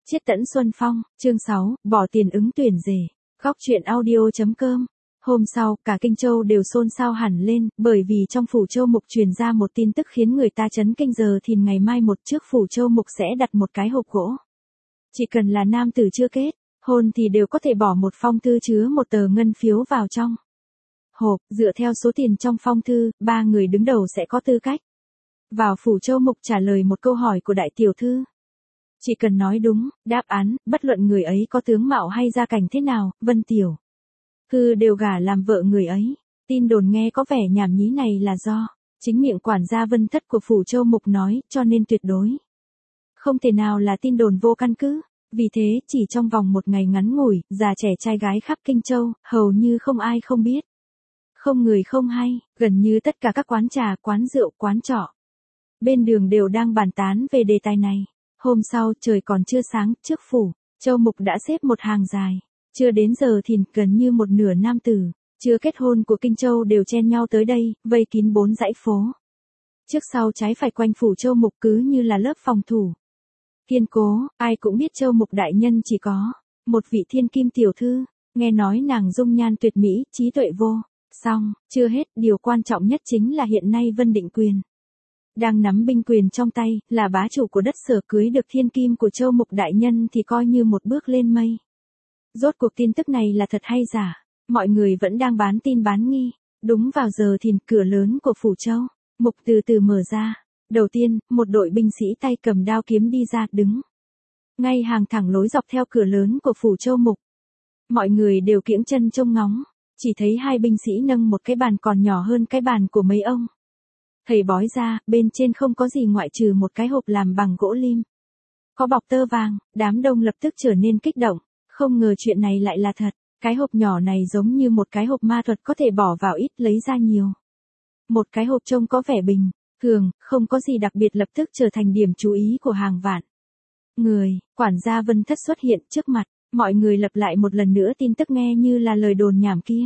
Chiết Tẫn Xuân Phong, chương 6, bỏ tiền ứng tuyển rể. Góc truyện audio.com. Hôm sau, cả Kinh Châu đều xôn xao hẳn lên, bởi vì trong Phủ Châu Mục truyền ra một tin tức khiến người ta chấn kinh. Giờ thì ngày mai một trước Phủ Châu Mục sẽ đặt một cái hộp gỗ. Chỉ cần là nam tử chưa kết hôn thì đều có thể bỏ một phong thư chứa một tờ ngân phiếu vào trong hộp, dựa theo số tiền trong phong thư, 3 người đứng đầu sẽ có tư cách vào Phủ Châu Mục trả lời một câu hỏi của đại tiểu thư. Chỉ cần nói đúng đáp án, bất luận người ấy có tướng mạo hay gia cảnh thế nào, Vân Tiểu Thư đều gả làm vợ người ấy. Tin đồn nghe có vẻ nhảm nhí này là do chính miệng quản gia Vân Thất của Phủ Châu Mục nói, cho nên tuyệt đối không thể nào là tin đồn vô căn cứ. Vì thế, chỉ trong vòng một ngày ngắn ngủi, già trẻ trai gái khắp Kinh Châu, hầu như không ai không biết. Không người không hay, gần như tất cả các quán trà, quán rượu, quán trọ bên đường đều đang bàn tán về đề tài này. Hôm sau, trời còn chưa sáng, trước Phủ Châu Mục đã xếp một hàng dài. Chưa đến giờ thì gần như một nửa nam tử chưa kết hôn của Kinh Châu đều chen nhau tới đây, vây kín 4 dãy phố. Trước sau trái phải quanh Phủ Châu Mục cứ như là lớp phòng thủ kiên cố. Ai cũng biết Châu Mục đại nhân chỉ có một vị thiên kim tiểu thư, nghe nói nàng dung nhan tuyệt mỹ, trí tuệ vô song. Chưa hết, điều quan trọng nhất chính là hiện nay Vân Định Quyền đang nắm binh quyền trong tay, là bá chủ của đất Sở, cưới được thiên kim của Châu Mục đại nhân thì coi như một bước lên mây. Rốt cuộc tin tức này là thật hay giả? Mọi người vẫn đang bán tin bán nghi. Đúng vào giờ thì cửa lớn của Phủ Châu Mục từ từ mở ra. Đầu tiên, một đội binh sĩ tay cầm đao kiếm đi ra, đứng ngay hàng thẳng lối dọc theo cửa lớn của Phủ Châu Mục. Mọi người đều kiễng chân trông ngóng, chỉ thấy hai binh sĩ nâng một cái bàn còn nhỏ hơn cái bàn của mấy ông thầy bói ra, bên trên không có gì ngoại trừ một cái hộp làm bằng gỗ lim có bọc tơ vàng. Đám đông lập tức trở nên kích động, không ngờ chuyện này lại là thật. Cái hộp nhỏ này giống như một cái hộp ma thuật, có thể bỏ vào ít lấy ra nhiều. Một cái hộp trông có vẻ bình thường, không có gì đặc biệt, lập tức trở thành điểm chú ý của hàng vạn người. Quản gia Vân Thất xuất hiện trước mặt, mọi người lặp lại một lần nữa tin tức nghe như là lời đồn nhảm kia.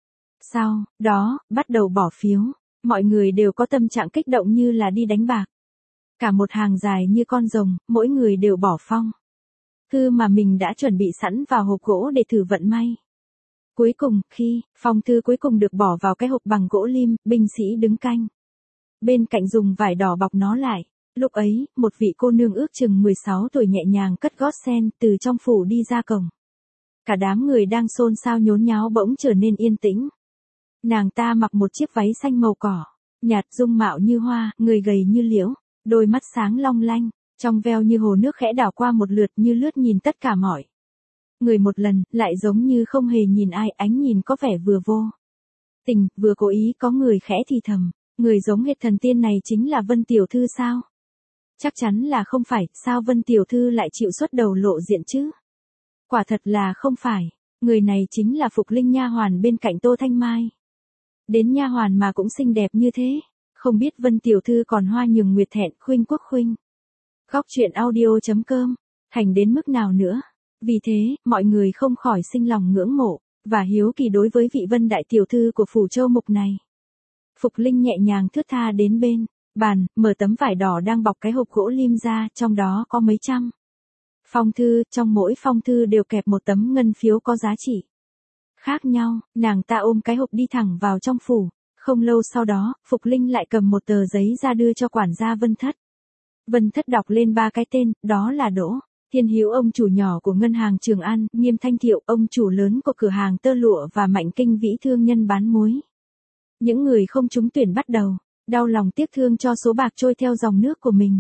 Sau đó, bắt đầu bỏ phiếu. Mọi người đều có tâm trạng kích động như là đi đánh bạc. Cả một hàng dài như con rồng, mỗi người đều bỏ phong thư mà mình đã chuẩn bị sẵn vào hộp gỗ để thử vận may. Cuối cùng, khi phong thư cuối cùng được bỏ vào cái hộp bằng gỗ lim, binh sĩ đứng canh bên cạnh dùng vải đỏ bọc nó lại. Lúc ấy, một vị cô nương ước chừng 16 tuổi nhẹ nhàng cất gót sen từ trong phủ đi ra cổng. Cả đám người đang xôn xao nhốn nháo bỗng trở nên yên tĩnh. Nàng ta mặc một chiếc váy xanh màu cỏ nhạt, dung mạo như hoa, người gầy như liễu, đôi mắt sáng long lanh, trong veo như hồ nước, khẽ đảo qua một lượt như lướt nhìn tất cả mọi người một lần, lại giống như không hề nhìn ai. Ánh nhìn có vẻ vừa vô tình, vừa cố ý. Có người khẽ thì thầm, người giống hệt thần tiên này chính là Vân Tiểu Thư sao? Chắc chắn là không phải, sao Vân Tiểu Thư lại chịu xuất đầu lộ diện chứ? Quả thật là không phải, người này chính là Phục Linh nha hoàn bên cạnh Tô Thanh Mai. Đến nha hoàn mà cũng xinh đẹp như thế, không biết Vân Tiểu Thư còn hoa nhường nguyệt thẹn, khuynh quốc khuynh. Góc truyện audio.com, thành đến mức nào nữa? Vì thế, mọi người không khỏi sinh lòng ngưỡng mộ và hiếu kỳ đối với vị Vân đại tiểu thư của Phủ Châu Mục này. Phục Linh nhẹ nhàng thướt tha đến bên bàn, mở tấm vải đỏ đang bọc cái hộp gỗ lim ra, trong đó có mấy trăm phong thư, trong mỗi phong thư đều kẹp một tấm ngân phiếu có giá trị khác nhau. Nàng ta ôm cái hộp đi thẳng vào trong phủ. Không lâu sau đó, Phục Linh lại cầm một tờ giấy ra đưa cho quản gia Vân Thất. Vân Thất đọc lên 3 cái tên, đó là Đỗ Thiên Hữu, ông chủ nhỏ của ngân hàng Trường An; Nghiêm Thanh Thiệu, ông chủ lớn của cửa hàng tơ lụa; và Mạnh Kinh Vĩ, thương nhân bán muối. Những người không trúng tuyển bắt đầu đau lòng tiếc thương cho số bạc trôi theo dòng nước của mình.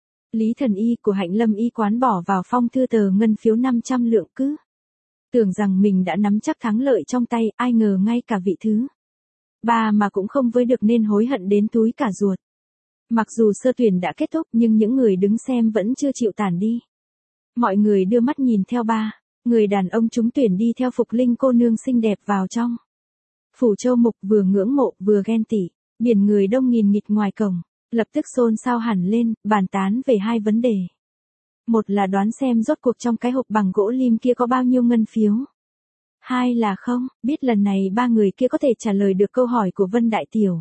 Lý Thần Y của Hạnh Lâm Y quán bỏ vào phong thư tờ ngân phiếu 500 lượng, cứ tưởng rằng mình đã nắm chắc thắng lợi trong tay, ai ngờ ngay cả vị thứ 3 mà cũng không với được nên hối hận đến túi cả ruột. Mặc dù sơ tuyển đã kết thúc nhưng những người đứng xem vẫn chưa chịu tản đi. Mọi người đưa mắt nhìn theo 3 người đàn ông trúng tuyển đi theo Phục Linh cô nương xinh đẹp vào trong Phủ Châu Mục, vừa ngưỡng mộ vừa ghen tị. Biển người đông nghìn nghịt ngoài cổng lập tức xôn xao hẳn lên, bàn tán về hai vấn đề. Một là đoán xem rốt cuộc trong cái hộp bằng gỗ lim kia có bao nhiêu ngân phiếu. Hai là không biết lần này 3 người kia có thể trả lời được câu hỏi của Vân đại tiểu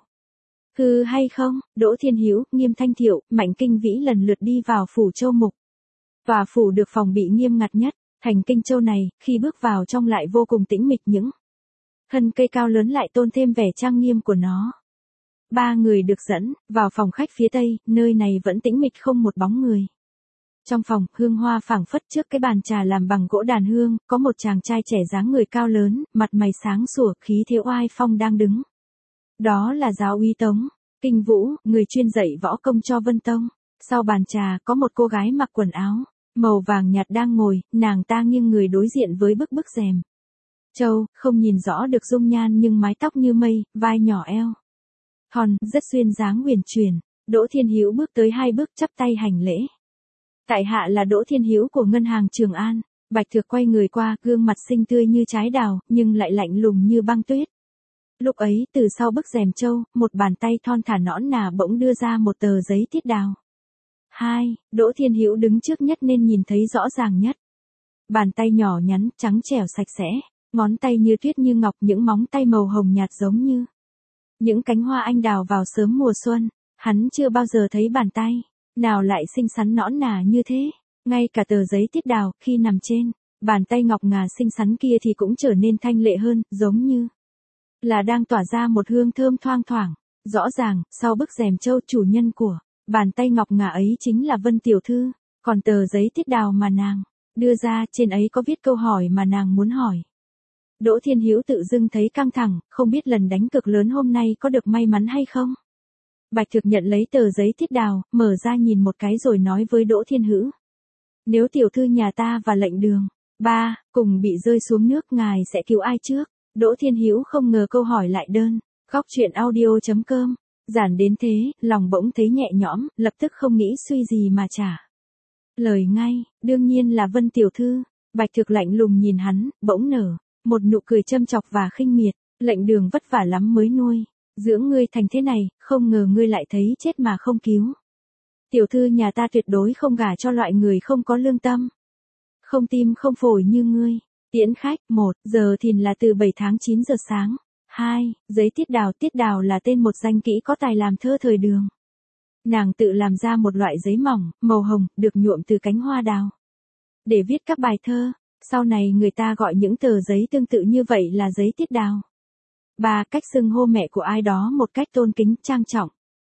thư hay không. Đỗ Thiên Hữu, Nghiêm Thanh Thiệu, Mạnh Kinh Vĩ lần lượt đi vào Phủ Châu Mục. Tòa phủ được phòng bị nghiêm ngặt nhất, thành Kinh Châu này, khi bước vào trong lại vô cùng tĩnh mịch, những thân cây cao lớn lại tôn thêm vẻ trang nghiêm của nó. Ba người được dẫn vào phòng khách phía tây, nơi này vẫn tĩnh mịch không một bóng người. Trong phòng, hương hoa phảng phất, trước cái bàn trà làm bằng gỗ đàn hương, có một chàng trai trẻ dáng người cao lớn, mặt mày sáng sủa, khí thế oai phong đang đứng. Đó là giáo úy Tống Kinh Vũ, người chuyên dạy võ công cho Vân Tông. Sau bàn trà, có một cô gái mặc quần áo màu vàng nhạt đang ngồi, nàng ta nghiêng người đối diện với bức rèm. Châu, không nhìn rõ được dung nhan nhưng mái tóc như mây, vai nhỏ eo thon, rất duyên dáng huyền chuyển. Đỗ Thiên Hữu bước tới 2 bước chắp tay hành lễ. Tại hạ là Đỗ Thiên Hữu của ngân hàng Trường An. Bạch Thược quay người qua, gương mặt xinh tươi như trái đào, nhưng lại lạnh lùng như băng tuyết. Lúc ấy, từ sau bức rèm Châu, một bàn tay thon thả nõn nà bỗng đưa ra một tờ giấy tiết đào. Đỗ Thiên Hữu đứng trước nhất nên nhìn thấy rõ ràng nhất. Bàn tay nhỏ nhắn, trắng trẻo sạch sẽ, ngón tay như tuyết như ngọc, những móng tay màu hồng nhạt giống như những cánh hoa anh đào vào sớm mùa xuân. Hắn chưa bao giờ thấy bàn tay nào lại xinh xắn nõn nà như thế. Ngay cả tờ giấy tiết đào, khi nằm trên bàn tay ngọc ngà xinh xắn kia thì cũng trở nên thanh lệ hơn, giống như là đang tỏa ra một hương thơm thoang thoảng. Rõ ràng, sau bức rèm Châu, chủ nhân của bàn tay ngọc ngà ấy chính là Vân tiểu thư. Còn tờ giấy tiết đào mà nàng đưa ra, trên ấy có viết câu hỏi mà nàng muốn hỏi. Đỗ Thiên Hữu tự dưng thấy căng thẳng, không biết lần đánh cược lớn hôm nay có được may mắn hay không. Bạch Thực nhận lấy tờ giấy tiết đào, mở ra nhìn một cái rồi nói với Đỗ Thiên Hữu. Nếu tiểu thư nhà ta và lệnh đường cùng bị rơi xuống nước, ngài sẽ cứu ai trước? Đỗ Thiên Hữu không ngờ câu hỏi lại đơn. Góc truyện audio.com. Giản đến thế, lòng bỗng thấy nhẹ nhõm, lập tức không nghĩ suy gì mà trả lời ngay, đương nhiên là Vân tiểu thư. Bạch Thực lạnh lùng nhìn hắn, bỗng nở một nụ cười châm chọc và khinh miệt. Lệnh đường vất vả lắm mới nuôi dưỡng ngươi thành thế này, không ngờ ngươi lại thấy chết mà không cứu. Tiểu thư nhà ta tuyệt đối không gả cho loại người không có lương tâm, không tim không phổi như ngươi. Tiễn khách. 1 giờ thìn là từ 7 tháng 9 giờ sáng. 2. Giấy tiết đào là tên một danh kỹ có tài làm thơ thời Đường. Nàng tự làm ra một loại giấy mỏng, màu hồng, được nhuộm từ cánh hoa đào, để viết các bài thơ. Sau này người ta gọi những tờ giấy tương tự như vậy là giấy tiết đào. 3. Cách xưng hô mẹ của ai đó một cách tôn kính, trang trọng.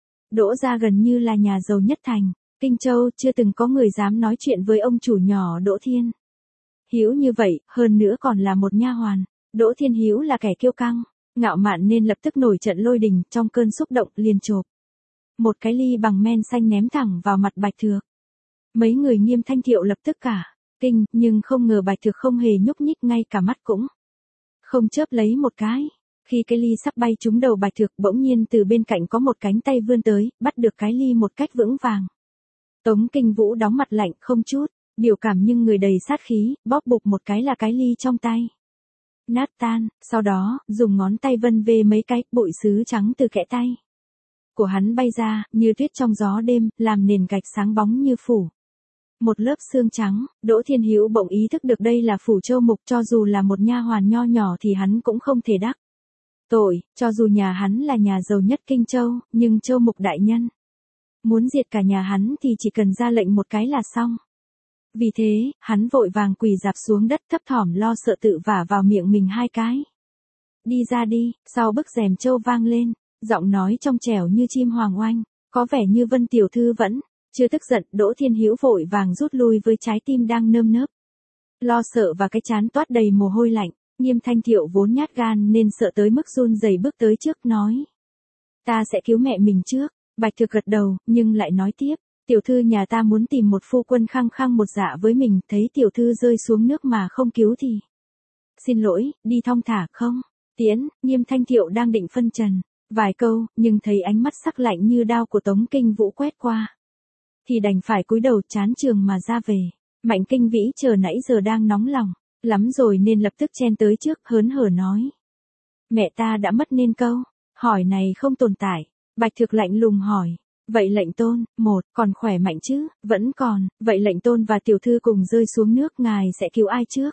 Đỗ gia gần như là nhà giàu nhất thành Kinh Châu, chưa từng có người dám nói chuyện với ông chủ nhỏ Đỗ Thiên Hữu như vậy, hơn nữa còn là một nha hoàn. Đỗ Thiên Hữu là kẻ kiêu căng, ngạo mạn nên lập tức nổi trận lôi đình, trong cơn xúc động liền chộp một cái ly bằng men xanh ném thẳng vào mặt Bạch Thược. Mấy người Nghiêm Thanh Thiệu lập tức cả kinh, nhưng không ngờ Bạch Thược không hề nhúc nhích, ngay cả mắt cũng không chớp lấy một cái. Khi cái ly sắp bay trúng đầu Bạch Thược, bỗng nhiên từ bên cạnh có một cánh tay vươn tới, bắt được cái ly một cách vững vàng. Tống Kinh Vũ đóng mặt lạnh không chút biểu cảm nhưng người đầy sát khí, bóp bụp một cái là cái ly trong tay nát tan, sau đó, dùng ngón tay vân về mấy cái, bụi sứ trắng từ kẽ tay của hắn bay ra, như tuyết trong gió đêm, làm nền gạch sáng bóng như phủ một lớp sương trắng. Đỗ Thiên Hữu bỗng ý thức được đây là phủ Châu Mục, cho dù là một nha hoàn nho nhỏ thì hắn cũng không thể đắc tội, cho dù nhà hắn là nhà giàu nhất Kinh Châu, nhưng Châu Mục đại nhân muốn diệt cả nhà hắn thì chỉ cần ra lệnh một cái là xong. Vì thế, hắn vội vàng quỳ rạp xuống đất, thấp thỏm lo sợ tự vả vào miệng mình 2 cái. Đi ra đi. Sau bức rèm Châu vang lên, giọng nói trong trẻo như chim hoàng oanh, có vẻ như Vân tiểu thư vẫn chưa tức giận. Đỗ Thiên Hữu vội vàng rút lui với trái tim đang nơm nớp lo sợ và cái trán toát đầy mồ hôi lạnh. Nghiêm Thanh Thiệu vốn nhát gan nên sợ tới mức run rẩy bước tới trước nói: Ta sẽ cứu mẹ mình trước. Bạch Thực gật đầu, nhưng lại nói tiếp: Tiểu thư nhà ta muốn tìm một phu quân khăng khăng một dạ với mình, thấy tiểu thư rơi xuống nước mà không cứu thì xin lỗi, đi thong thả không tiễn. Nghiêm Thanh Thiệu đang định phân trần vài câu, nhưng thấy ánh mắt sắc lạnh như đao của Tống Kinh Vũ quét qua, thì đành phải cúi đầu chán trường mà ra về. Mạnh Kinh Vĩ chờ nãy giờ đang nóng lòng lắm rồi nên lập tức chen tới trước, hớn hở nói: Mẹ ta đã mất nên câu hỏi này không tồn tại. Bạch Thực lạnh lùng hỏi: Vậy lệnh tôn, còn khỏe mạnh chứ? Vẫn còn. Vậy lệnh tôn và tiểu thư cùng rơi xuống nước, ngài sẽ cứu ai trước?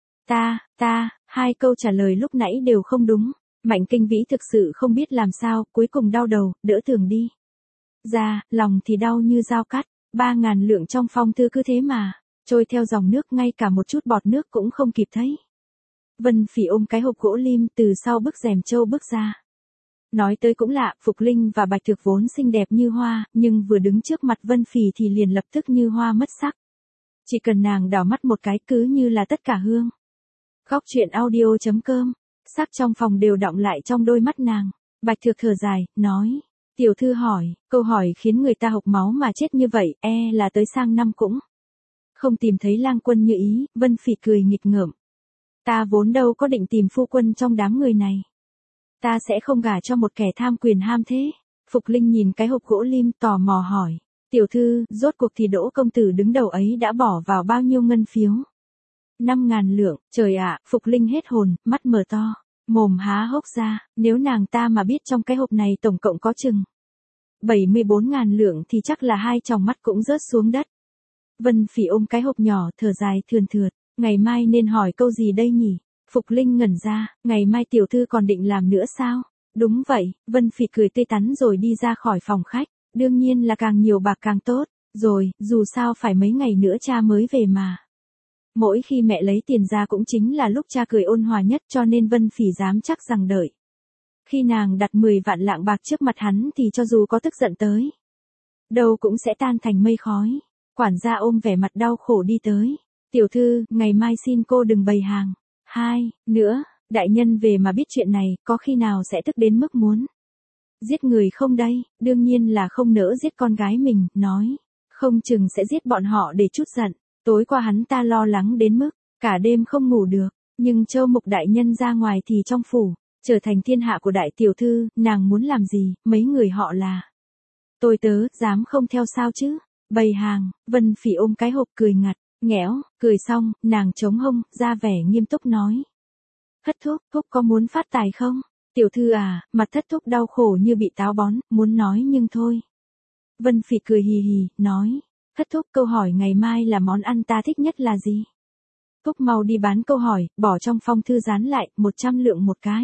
Ta. 2 câu trả lời lúc nãy đều không đúng. Mạnh Kinh Vĩ thực sự không biết làm sao, cuối cùng đau đầu, đỡ tường đi ra, lòng thì đau như dao cắt. 3.000 lượng trong phong thư cứ thế mà trôi theo dòng nước, ngay cả một chút bọt nước cũng không kịp thấy. Vân Phỉ ôm cái hộp gỗ lim từ sau bức rèm trâu bước ra. Nói tới cũng lạ, Phục Linh và Bạch Thực vốn xinh đẹp như hoa, nhưng vừa đứng trước mặt Vân Phỉ thì liền lập tức như hoa mất sắc. Chỉ cần nàng đảo mắt một cái cứ như là tất cả hương. Góc truyện audio.com, sắc trong phòng đều đọng lại trong đôi mắt nàng. Bạch Thực thở dài, nói. Tiểu thư hỏi, câu hỏi khiến người ta hộc máu mà chết như vậy, là tới sang năm cũng không tìm thấy lang quân như ý. Vân Phỉ cười nghịch ngợm. Ta vốn đâu có định tìm phu quân trong đám người này. Ta sẽ không gả cho một kẻ tham quyền ham thế. Phục Linh nhìn cái hộp gỗ lim tò mò hỏi. Tiểu thư, rốt cuộc thì Đỗ công tử đứng đầu ấy đã bỏ vào bao nhiêu ngân phiếu? 5.000 lượng, trời ạ, Phục Linh hết hồn, mắt mở to, mồm há hốc ra, nếu nàng ta mà biết trong cái hộp này tổng cộng có chừng 74.000 lượng thì chắc là hai tròng mắt cũng rớt xuống đất. Vân Phỉ ôm cái hộp nhỏ thở dài thườn thượt, ngày mai nên hỏi câu gì đây nhỉ? Phục Linh ngẩn ra, ngày mai tiểu thư còn định làm nữa sao? Đúng vậy, Vân Phỉ cười tươi tắn rồi đi ra khỏi phòng khách, đương nhiên là càng nhiều bạc càng tốt, rồi, dù sao phải mấy ngày nữa cha mới về mà. Mỗi khi mẹ lấy tiền ra cũng chính là lúc cha cười ôn hòa nhất, cho nên Vân Phỉ dám chắc rằng đợi. Khi nàng đặt 10 vạn lạng bạc trước mặt hắn thì cho dù có tức giận tới đâu cũng sẽ tan thành mây khói. Quản gia ôm vẻ mặt đau khổ đi tới. Tiểu thư, ngày mai xin cô đừng bày hàng. Nữa, đại nhân về mà biết chuyện này, có khi nào sẽ tức đến mức muốn giết người không đây? Đương nhiên là không nỡ giết con gái mình, nói. Không chừng sẽ giết bọn họ để trút giận. Tối qua hắn ta lo lắng đến mức cả đêm không ngủ được. Nhưng Châu Mục đại nhân ra ngoài thì trong phủ trở thành thiên hạ của đại tiểu thư, nàng muốn làm gì, mấy người họ là tôi tớ, dám không theo sao chứ? Bày hàng, Vân Phỉ ôm cái hộp cười ngặt, nghẽo, cười xong, nàng chống hông, ra vẻ nghiêm túc nói. Thất thúc có muốn phát tài không? Tiểu thư à, mặt thất thúc đau khổ như bị táo bón, muốn nói nhưng thôi. Vân Phỉ cười hì hì, nói. Thất thúc, câu hỏi ngày mai là món ăn ta thích nhất là gì? Thúc mau đi bán câu hỏi, bỏ trong phong thư dán lại, 100 lượng một cái.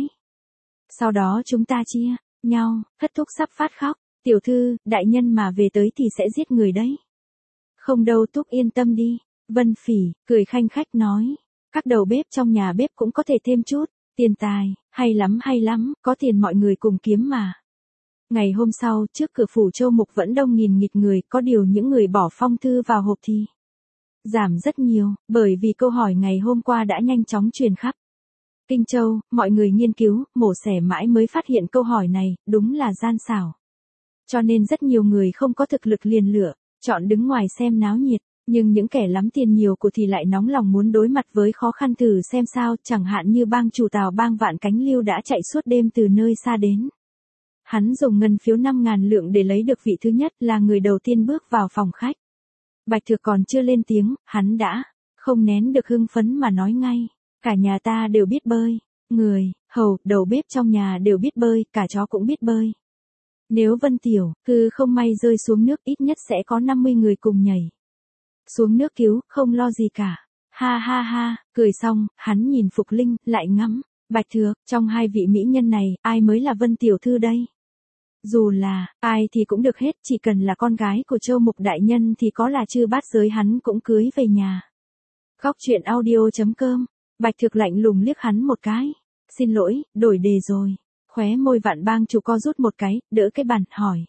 Sau đó chúng ta chia nhau. Thất thúc sắp phát khóc. Tiểu thư, đại nhân mà về tới thì sẽ giết người đấy. Không đâu thúc yên tâm đi. Vân Phỉ, cười khanh khách nói. Các đầu bếp trong nhà bếp cũng có thể thêm chút tiền tài, hay lắm, có tiền mọi người cùng kiếm mà. Ngày hôm sau, trước cửa phủ Châu Mục vẫn đông nghìn nghịt người, có điều những người bỏ phong thư vào hộp thì giảm rất nhiều, bởi vì câu hỏi ngày hôm qua đã nhanh chóng truyền khắp Kinh Châu, mọi người nghiên cứu, mổ xẻ mãi mới phát hiện câu hỏi này, đúng là gian xảo. Cho nên rất nhiều người không có thực lực liền lựa, chọn đứng ngoài xem náo nhiệt, nhưng những kẻ lắm tiền nhiều của thì lại nóng lòng muốn đối mặt với khó khăn thử xem sao, chẳng hạn như bang chủ Tào bang Vạn Cánh Lưu đã chạy suốt đêm từ nơi xa đến. Hắn dùng ngân phiếu 5.000 lượng để lấy được vị thứ nhất, là người đầu tiên bước vào phòng khách. Bạch Thực còn chưa lên tiếng, hắn đã không nén được hưng phấn mà nói ngay. Cả nhà ta đều biết bơi. Người, hầu, đầu bếp trong nhà đều biết bơi, cả chó cũng biết bơi. Nếu Vân Tiểu, không may rơi xuống nước ít nhất sẽ có 50 người cùng nhảy xuống nước cứu, không lo gì cả. Ha ha ha, cười xong, hắn nhìn Phục Linh, lại ngắm. Bạch Thược, trong hai vị mỹ nhân này, ai mới là Vân Tiểu Thư đây? Dù là, ai thì cũng được hết, chỉ cần là con gái của Châu Mục đại nhân thì có là chư bát giới hắn cũng cưới về nhà. Góc truyện audio.com, Bạch Thực lạnh lùng liếc hắn một cái. Xin lỗi, đổi đề rồi. Khóe môi Vạn bang chủ co rút một cái, đỡ cái bàn, hỏi.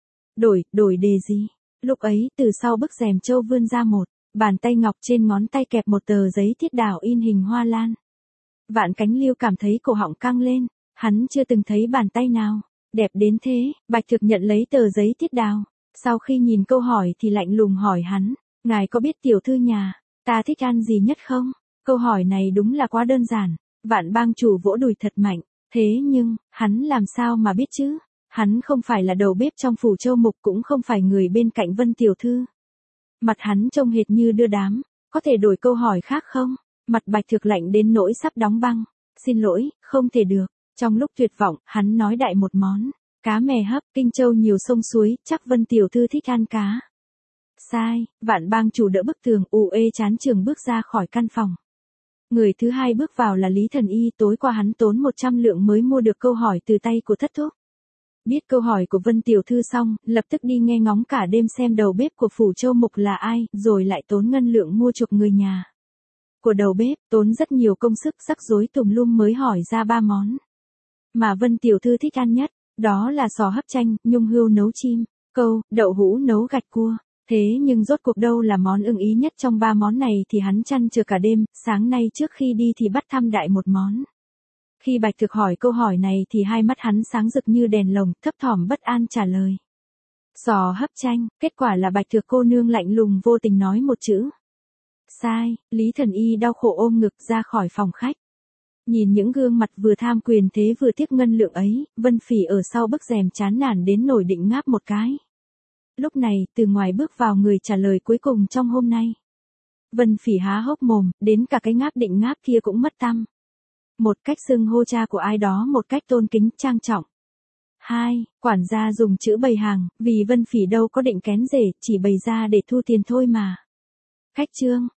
Đổi đề gì? Lúc ấy, từ sau bức rèm trâu vươn ra một bàn tay ngọc, trên ngón tay kẹp một tờ giấy thiết đảo in hình hoa lan. Vạn Cánh Lưu cảm thấy cổ họng căng lên, hắn chưa từng thấy bàn tay nào đẹp đến thế. Bạch Thực nhận lấy tờ giấy thiết đào, sau khi nhìn câu hỏi thì lạnh lùng hỏi hắn, ngài có biết tiểu thư nhà ta thích ăn gì nhất không? Câu hỏi này đúng là quá đơn giản. Vạn bang chủ vỗ đùi thật mạnh, thế nhưng, hắn làm sao mà biết chứ? Hắn không phải là đầu bếp trong phủ Châu Mục, cũng không phải người bên cạnh Vân tiểu thư. Mặt hắn trông hệt như đưa đám, có thể đổi câu hỏi khác không? Mặt Bạch Thực lạnh đến nỗi sắp đóng băng. Xin lỗi, không thể được. Trong lúc tuyệt vọng, hắn nói đại một món cá mè hấp. Kinh Châu nhiều sông suối, chắc Vân tiểu thư thích ăn cá. Sai. Vạn bang chủ đỡ bức tường, chán trường bước ra khỏi căn phòng. Người thứ hai bước vào là Lý Thần Y, tối qua hắn tốn 100 lượng mới mua được câu hỏi từ tay của thất thúc. Biết câu hỏi của Vân tiểu thư xong, lập tức đi nghe ngóng cả đêm xem đầu bếp của phủ Châu Mục là ai, rồi lại tốn ngân lượng mua chuộc người nhà của đầu bếp, tốn rất nhiều công sức rắc rối tùm lum mới hỏi ra 3 món mà Vân tiểu thư thích ăn nhất, đó là sò hấp chanh, nhung hươu nấu chim, câu, đậu hũ nấu gạch cua. Thế nhưng rốt cuộc đâu là món ưng ý nhất trong 3 món này thì hắn trăn trở cả đêm, sáng nay trước khi đi thì bắt thăm đại một món. Khi Bạch Thực hỏi câu hỏi này thì hai mắt hắn sáng rực như đèn lồng, thấp thỏm bất an trả lời. Sò hấp chanh, kết quả là Bạch Thực cô nương lạnh lùng vô tình nói một chữ. Sai, Lý Thần Y đau khổ ôm ngực ra khỏi phòng khách. Nhìn những gương mặt vừa tham quyền thế vừa tiếc ngân lượng ấy, Vân Phỉ ở sau bức rèm chán nản đến nổi định ngáp một cái. Lúc này, từ ngoài bước vào người trả lời cuối cùng trong hôm nay. Vân Phỉ há hốc mồm, đến cả cái ngáp định ngáp kia cũng mất tăm. Một, cách xưng hô cha của ai đó một cách tôn kính, trang trọng. 2. Quản gia dùng chữ bày hàng, vì Vân Phỉ đâu có định kén rể, chỉ bày ra để thu tiền thôi mà. Khách trương,